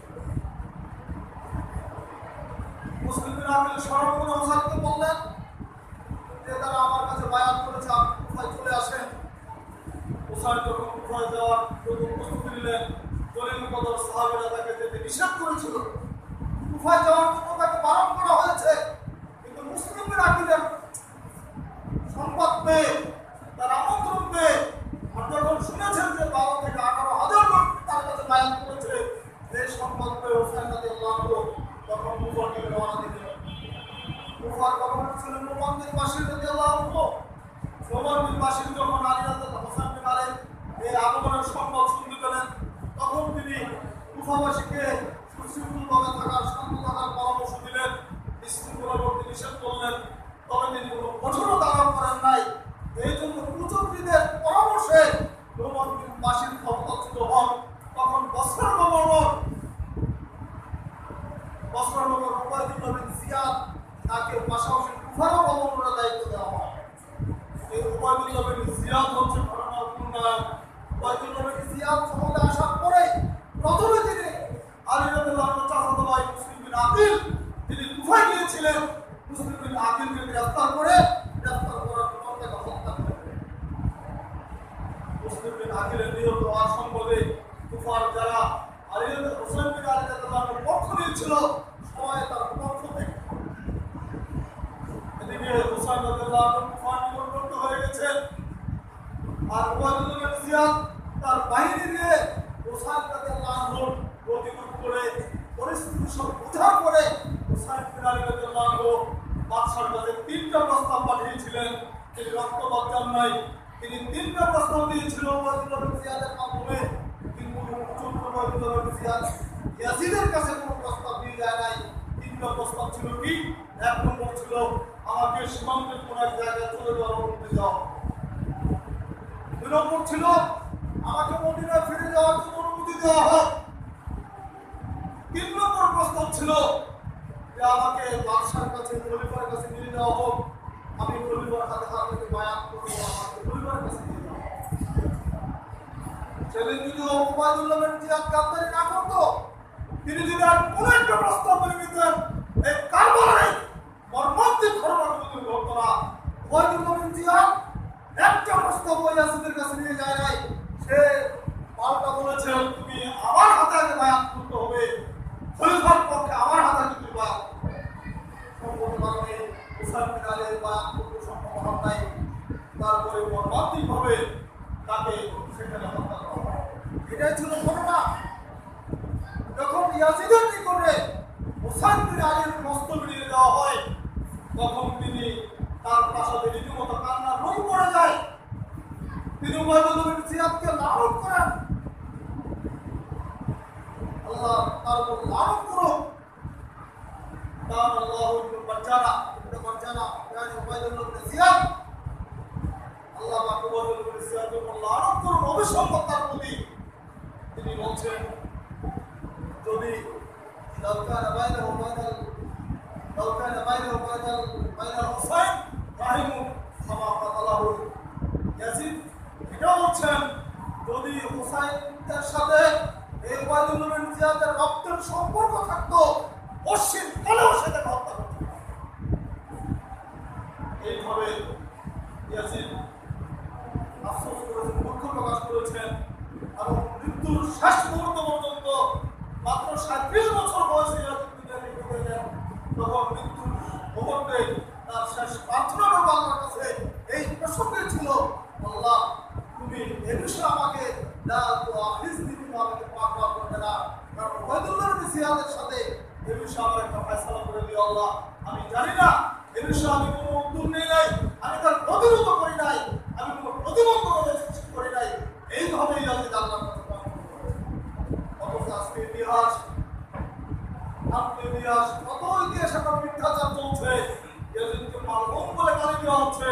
মুসলিম বিন আকিল সর্বগুণ হোসেনকে বললেন যে তারা আমার কাছে বায়াত করেছে, আপনি কুফায় চলে আসেন। হোসেন যখন কুফায় যাওয়ার প্রথম প্রস্তুতি নিলেন, জলিল কদর সাহাবীরা তাকে যেতে নিষেধ করেছিল, কুফায় যাওয়ার জন্য তাকে বারণ করা হয়েছে। কিন্তু মুসলিম বিন আকিলের সংবাদ পেয়ে, তার আমন্ত্রণ পেয়ে, আর যখন শুনেছেন যে বারো থেকে আঠারো হাজার লোক তার কাছে বায়াত করেছে, এই সংবাদ পেয়ে হোসেন রাদিয়াল্লাহু আনহু তখন কুফার দিকে রওনা দিলেন। কুফার গভর্নর ছিলেন নোমান বিন বাশির রাদিয়াল্লাহু আনহু। নোমান বিন বাশির যখন আলী রাদিয়াল্লাহু হোসেন বিন আলীর এই আগমনের সংবাদ শুনতে পেলেন, তখন তিনি কুফাবাসীকে সুশৃঙ্খলভাবে থাকার, শান্ত থাকার পরামর্শ দিলেন, বিশৃঙ্খলা করতে নিষেধ করলেন। তবে তিনি কোনো কঠোরতা আরোপ করেন নাই। এই জন্য কুচক্রীদের পরামর্শে নোমান বিন বাশির ক্ষমতাচ্যুত হন। তখন বসরার গভর্নর বসরার গভর্নর উবাইদুল্লাহ বিন জিয়াদ, তাকে পাশাপাশি কুফারও গভর্নরের দায়িত্ব দেওয়া হয়। এই উবাইদুল্লাহ বিন জিয়াদ হচ্ছে ঘটনার পূর্ণায়ন। উবাইদুল্লাহ বিন জিয়াদ ক্ষমতা আসার পরে প্রথমে তিনি আলী রাদিয়াল্লাহু আনহু চাচাতো ভাই মুসলিম বিন আকিল, তিনি কুফায় গিয়েছিলেন। মুসলিম বিন আকিলকে গ্রেফতার করে গ্রেফতার করার পর তাকে হত্যা করেন। মুসলিম বিন আকিলের নিহত হওয়ার সম্পর্কে কুফার যারা আলী হোসেন বিন আলী রাদিয়াল্লাহু আনহুর পক্ষ নিয়েছিল, সবাই তার পক্ষ থেকে। এদিকে হোসেন রাদিয়াল্লাহু আনহু কুফার নিকটবর্তী হয়ে গেছেন, আর উবাইদুল্লাহ বিন জিয়াদ তার বাহিনী নিয়ে হোসেন রাদিয়াল্লাহু আনহুর প্রতিরোধ করে পরিস্থিতি সব বোঝার পরে হোসেন বিন আলী রাদিয়াল্লাহু আনহু বাদশার কাছে তিনটা প্রস্তাব পাঠিয়েছিলেন। তিনি রক্তপাত চান নাই, তিনি তিনটা প্রস্তাব দিয়েছিল উবাইদুল্লাহ বিন জিয়াদের মাধ্যমে। কিন্তু উবাইদুল্লাহ বিন জিয়াদ ইয়াজিদের কাছে কোনো প্রস্তাব দিয়ে যায় নাই। তিনটা প্রস্তাব ছিল কি? এক নম্বর ছিল আমাকে সীমান্তের কোন এক জায়গায় চলে যাওয়ার অনুমতি দাও। দুই নম্বর ছিল আমাকে মদিনায় ফিরে যাওয়ার জন্য অনুমতি দেওয়া হোক। তিন নম্বর প্রস্তাব ছিল যে আমাকে বাদশার কাছে, খলিফার কাছে নিয়ে যাওয়া হোক, আমি খলিফার হাতে হাত থেকে বায়াত করব, আমাকে খলিফার কাছে নিয়ে যাওয়া হোক। সেদিন যদি উবাইদুল্লাহ বিন জিয়াদ গাদ্দারি না করতো, তিনি যদি আর কোন একটা প্রস্তাব করে নিতেন, এই কারবালায় মর্মান্তিক ঘটনাগুলো ঘটতো না। উবাইদুল্লাহ বিন জিয়াদ একটা প্রস্তাব ইয়াজিদের কাছে নিয়ে যায় নাই, সে পাল্টা বলেছে তুমি আমার হাতে আগে বায়াত করতে হবে, খলিফার পক্ষে আমার হাতে আগে তুমি বায়াত করতে হবে। সম্পূর্ণ কারণে হোসেন বিন আলীর বায়াত করতে সম্ভব হন নাই। তারপরে মর্মান্তিকভাবে তাকে সেখানে হত্যা করা হয়। এটাই ছিল ঘটনা। যখন ইয়াজিদের নিকটে হোসেন বিন আলীর মস্তক নিয়ে যাওয়া হয়, তখন তিনি তার প্রাসাদে রীতিমতো কান্নার রোল পড়ে যায়। তিনি উবাইদুল্লাহ বিন জিয়াদকে লানত করেন, আল্লাহ তার উপর লানত করুক। কান আল্লাহু বাচ্চারা এটা বাচ্চারা yani উবাইদুল্লাহ বিন জিয়াদ, আল্লাহ পাক উবাইদুল্লাহ বিন জিয়াদের উপর লানত করুন, অভিশপ্ত তার প্রতি। তিনি বলছেন যদি লাউ কানা বাইনাহু বাইনাল লাউ কানা বাইনাহু বাইনাল বাইনাল হুসাইন রাহিমু ফামা কাতালাহু ইয়াজিদ। এটা বলছেন যদি হুসাইনের সাথে এই উবাইদুল্লাহ বিন জিয়াদের রক্তের সম্পর্ক থাকতো, অশ্বিন কালেও সেটা হত্যা করত। এইভাবে ইয়াজিদ আফসোস করেছেন, দুঃখ প্রকাশ করেছেন, এবং মৃত্যুর শেষ মুহূর্ত পর্যন্ত মাত্র সাঁত্রিশ বছর বয়সে তখন মৃত্যুর মুহূর্তে তার শেষ প্রার্থনা আল্লাহর কাছে এই প্রসঙ্গে ছিল, আল্লাহ তুমি এ বিষয়ে আমাকে আমাকে পাক করবে না, কারণ উবাইদুল্লাহ বিন জিয়াদের সাথে এ বিষয়ে আমার একটা ফয়সালা করে দিও আল্লাহ। আমি জানি না এ বিষয়ে আমি কোনো উদ্যোগ নেই নাই, আমি তার প্রতিরোধ করি নাই, আমি কোনো প্রতিবন্ধকতা সৃষ্টি করি নাই। এইভাবেই ইয়াজিদ আল্লাহর কাছে প্রার্থনা করে। অথচ আজকে ইতিহাস ইতিহাস কত ইতিহাস একটা মিথ্যাচার চলছে, ইয়াজিদকে মালউম বলে গালি দেওয়া হচ্ছে।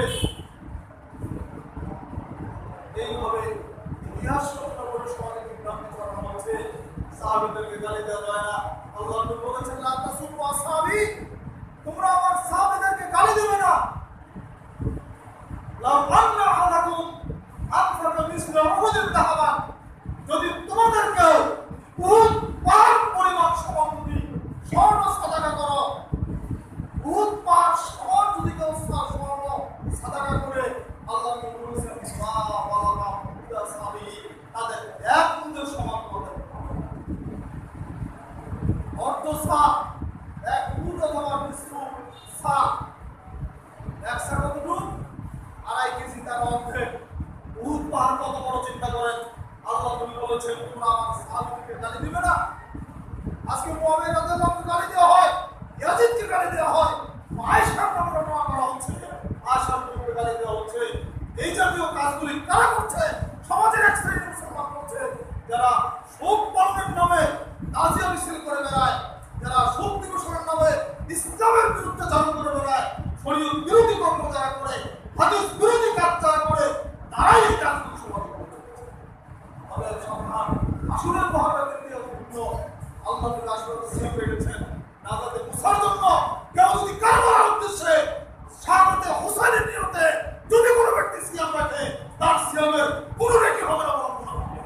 এইভাবে ইতিহাস রচনা করে সমাজকে বিভ্রান্ত করা হচ্ছে। সাহাবীদেরকে গালি দেওয়া যায় না। আল্লাহ নবী বলেছেন লা তাসুবু আসহাবি, তোমরা আমার সাহাবীদেরকে গালি দিবে না। লাউ আন্না আহাদাকুম আনফাকা মিসলা উহুদিন যাহাবান, যদি তোমাদেরকে উহুদ পাহাড় পরিমাণ সমান যদি স্বর্ণ সাদাকা করো, উহুদ পাহাড় সমান যদি কেউ স্বর্ণ সাদাকা করে, আল্লাহ বলেছেন মা ওয়ালা মুদা সাবি, তাদের এক মুদের সমান করবে। অর্ধ সা, এক মুদ অথবা বিষ্ণু সা, এক সা কতটুকু? আড়াই কেজি তার অর্ধেক। উহুদ পাহাড় কত বড় চিন্তা করেন। আল্লাহ নবী বলেছেন তোমরা আমার সাহাবীকে গালি দিবে না। আজকে মুআবিয়া রাদিয়াল্লাহু আনহু গালি দেওয়া হয়, ইয়াজিদকে গালি দেওয়া হয়, আয়েশার নামে বর্ণনা করা হচ্ছে, আয়েশার নামে গালি দেওয়া হচ্ছে। এই জাতীয় কাজগুলি কারা করছে? সমাজের এক শ্রেণীর মুসলমান করছে, যারা শোক পালনের নামে তাজিয়া মিছিল করে বেড়ায়, যারা শোক দিবসের নামে ইসলামের বিরুদ্ধে চালু করে বেড়ায়, শরীয়ত বিরোধী কর্ম যারা করে, হাদিস বিরোধী কাজ যারা করে, তারাই এই কাজগুলি সমাজে করতে হচ্ছে। আমাদের সন্ধান আসলের মহারাজের দিয়ে পূর্ণ। আল্লাহ আসলে সিয়াম রেখেছেন নাজাতে মুসার জন্য। কেউ যদি কারবালার উদ্দেশ্যে শাহাদাতে হোসেনের নিয়তে যদি কোনো ব্যক্তি সিয়াম রাখে, তার সিয়ামের কোনো রেখে হবে না, বরং গুনাহ হবে।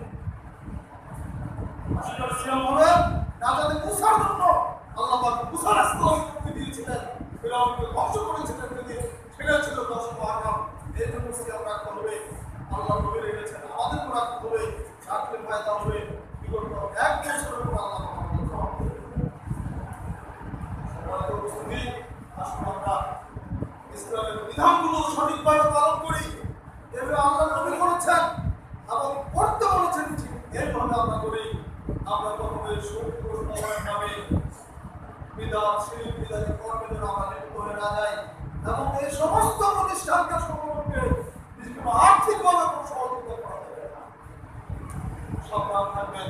আসলে সিয়াম হবে নাজাতে মুসার জন্য। আল্লাহ পাক মুসা আলাইহিস সালামকে দিয়েছিলেন, ফিরআউনকে ধ্বংস করেছিলেন, যদি সেটা ছিল দশ মুহররম। এই জন্য সিয়াম রাখতে হবে। আল্লাহ নবী রেখেছেন আমাদেরকে রাখতে হবে, রাখলে ফায়দা হবে। বিগত এক বছরের পর আল্লাহ আমাদের ক্ষমা করে দেবেন। আসুন আমরা ইসলামের বিধানগুলো সঠিকভাবে পালন করি। এভাবে আল্লাহ নবী করেছেন এবং করতে বলেছেন, ঠিক এইভাবে আমরা করি। আমরা কখনোই শরীর প্রশ্নের নামে বিধান শিল্প বিধানের কর্মের জন্য আমরা লিপ্ত হয়ে না যাই এবং এই সমস্ত প্রতিষ্ঠানকে সম্পর্কে বিভিন্ন আর্থিকভাবে কোনো সহযোগিতা করা যাবে না। সাবধান থাকবেন।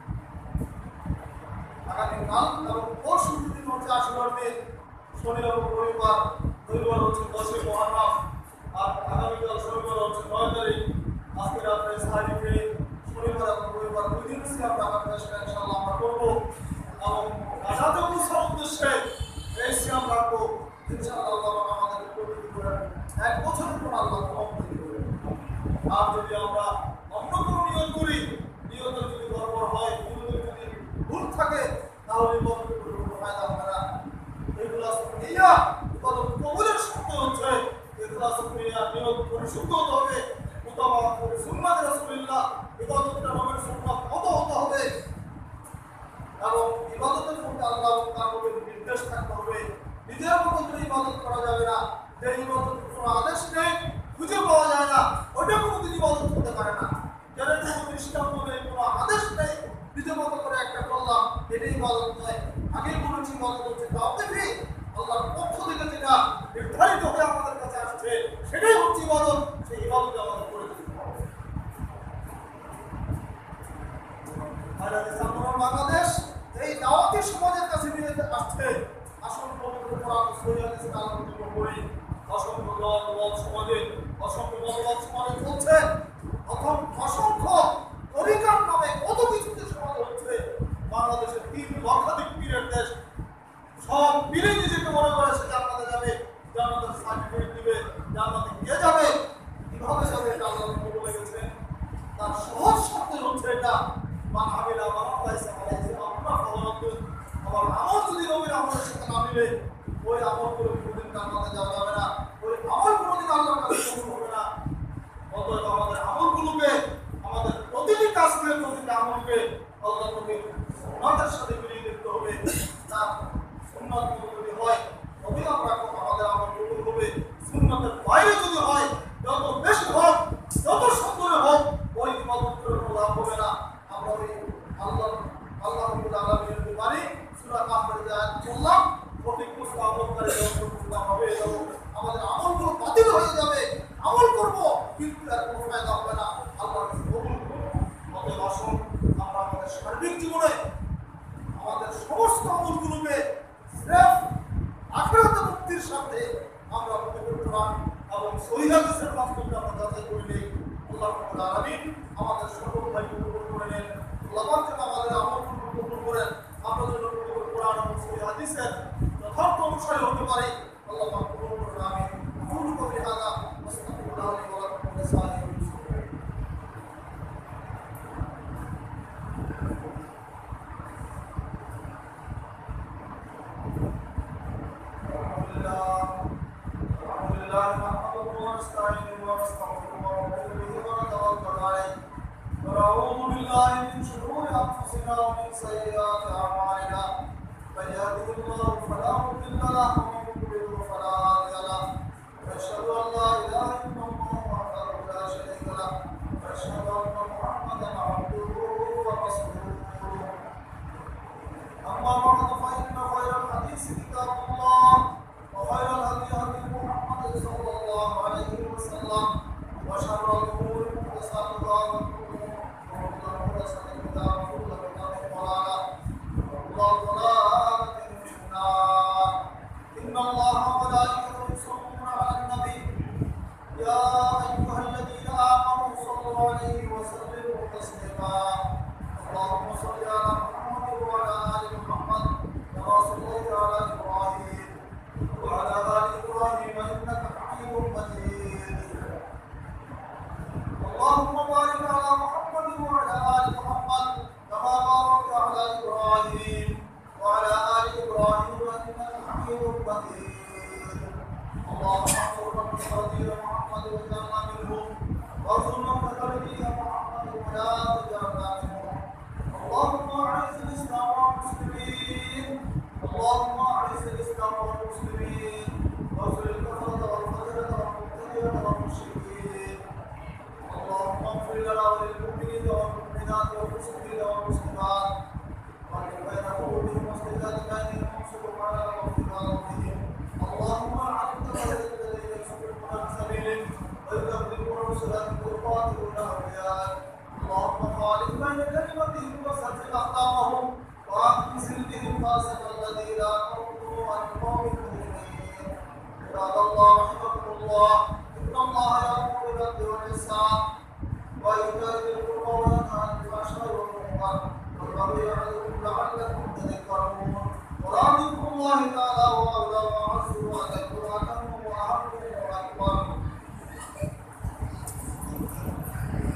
আগামীকাল এবং পরশু দিন হচ্ছে আশুরার দিন, শনি এবং রবিবার। রবিবার হচ্ছে দশই মুহররম আর আগামীকাল শনিবার হচ্ছে নয় তারিখ। আজকে রাত্রে সাহারিকে শনিবার এবং রবিবার দুই দিন সিয়াম রাখার চেষ্টা ইনশাআল্লাহ আমরা করবো এবং নাজাতে পৌঁছার উদ্দেশ্যে এই সিয়াম রাখবো। ইনশাআল্লাহ আল্লাহ আমাদের প্রতিদিন করেন এক বছরের পর আল্লাহ ক্ষমা করে দেবেন। আর যদি আমরা অন্য কোনো নিয়ত করি, নিয়ত যদি গড়বড় হয়, নিয়ত যদি ভুল থাকে, তাহলে ইবাদতের কোনো ফায়দা হবে না। ইখলাস নিয়া ইবাদত কবুলের শর্ত হচ্ছে ইখলাস নিয়া নিয়ত পরিশুদ্ধ হতে হবে, মুতাবা করে সুন্নাত রাসূলুল্লাহ, ইবাদতটা নবীর সুন্নাত মতো হতে হবে এবং ইবাদতের মধ্যে আল্লাহ ও তার নবীর নির্দেশ থাকতে হবে। নিজের মতো করে ইবাদত করা যাবে না। যে ইবাদতের কোনো আদেশ নেই, খুঁজে পাওয়া যায় না, ওইটা কোনোদিন ইবাদত হতে পারে না। যেন কোনো দৃষ্টান্ত নেই, কোনো আদেশ নেই, নিজের মতো করে একটা করলাম, এটাই ইবাদত নয়। আগেই বলেছি ইবাদত হচ্ছে তাওফিক, আল্লাহর পক্ষ থেকে যেটা নির্ধারিত হয়ে আমাদের কাছে আসছে সেটাই হচ্ছে ইবাদত। সেই ইবাদত আমাদের করে দিতে হবে। বাংলাদেশ এই দাওয়াতি সমাজের কাছে নিয়ে আসছে। আসল পবিত্র কোরআন সহিহ হাদিসের আলোচনা করি। অসংখ্য দল সমাজে অসংখ্য বদল সমাজে চলছে, এখন অসংখ্য তরিকার নামে কত কিছুতে সমাজ হচ্ছে। বাংলাদেশের তিন লক্ষাধিক পীরের দেশ, সব পীরে নিজেকে মনে করে সে জান্নাতে যাবে, জান্নাতের সার্টিফিকেট দিবে, জান্নাতে কে যাবে, কিভাবে যাবে এটা আল্লাহ বলে গেছেন। তার সহজ শব্দ হচ্ছে এটা, মান আমিলা মান লাইসা আলাইহি আমরুনা ফাহুয়া। আমার আমল যদি নবীর আমলের সাথে না মিলে, ওই আমল করে কোনোদিন জান্নাতে যাওয়া যাবে না, ওই আমল কোনোদিন আল্লাহর কাছে কবুল হবে না। অতএব আমাদের আমলগুলোকে, আমাদের প্রতিটি কাজকে, প্রতিটি আমলকে আল্লাহ নবীর সুন্নাতের সাথে মিলিয়ে দেখতে হবে। তার সুন্নাতগুলো যদি হয় তবে আমরা আমাদের আমল কবুল হবে। সুন্নাতের বাইরে যদি হয়, যত বেশি হোক, যত সুন্দর হোক, ওই ইবাদত করে কোনো লাভ হবে না। আমরা ওই আল্লাহ আল্লাহ রাব্বুল আলামিনের বাণী সূরা কাহফের আয়াত বললাম, প্রতি মুসলিম আমলকারী যতটুকু হবে, আমাদের আমলগুলো বাতিল হয়ে যাবে। আমল করব কিন্তু আর কোনো ফায়দা হবে না, আল্লাহর কাছে কবুল হবে না। অতএব আসুন আমরা আমাদের সার্বিক জীবনে আমাদের সমস্ত আমলগুলোকে সির্ফ আখিরাতে মুক্তির সাথে আমরা পবিত্র কোরআন এবং সহিহ হাদিসের মাধ্যমে আমরা যাচাই করে নেই। আল্লাহ রাব্বুল আলামিন আমাদের সকল ভাইকে কবুল করে নেন। আল্লাহ পাক যেন আমাদের আমলগুলো কবুল করেন, আমরা যেন পবিত্র কোরআন এবং সহিহ হাদিসের যথার্থ অনুসারী হতে পারি। আল্লাহ পাক কবুল করুন। আমিন। سيئات أعمالنا من يهده الله فلا مضل له ومن يضلل فلا هادي له وأشهد أن لا إله إلا الله وحده لا شريك له وأشهد أن محمدا عبده ورسوله أما بعد فإن خير الحديث كتاب الله وخير الهدي هدي محمد صلى الله عليه وسلم وشر الأمور محدثاتها وكل محدثة بدعة وكل بدعة ضلالة وكل ضلالة في النار إن الله وملائكته يصلون على النبي يا أيها الذين آمنوا صلوا عليه وسلموا تسليما اللهم صل على محمد وعلى آل محمد كما صليت على إبراهيم وعلى آل إبراهيم إنك حميد مجيد اللهم بارك على محمد وعلى آل محمد كما باركت على إبراهيم وعلى آل إبراهيم إنك حميد مجيد اللهم انصرنا بصديق محمد واجعلنا منهم وارزقنا بتربية محمد ولا تجعلنا منهم اللهم أعز الإسلام والمسلمين اللهم أعز الإسلام والمسلمين واغفر الكفرة والفجرة والمبتدعة والمشركين اللهم اغفر لنا وللمؤمنين والمؤمنات والمسلمين والمسلمات واجعل بين قلوبهم واصلح بينهم وانصرهم على اغتالهم اللهم علمت الذين يصدقون عن سبيلك ويكذبون رسلك ويقاتلون اولياءك اللهم خالف بين كلمتهم وسدد اقدامهم واخزل بهم فاسق الذين كفروا عن القوم المجرمين عباد الله رحمكم الله ان الله يامر بالعدل والاحسان وإيتاء ذي القربى وينهى عن الفحشاء والمنكر والبغي يعظكم لعلكم تذكرون ولذكر الله تعالى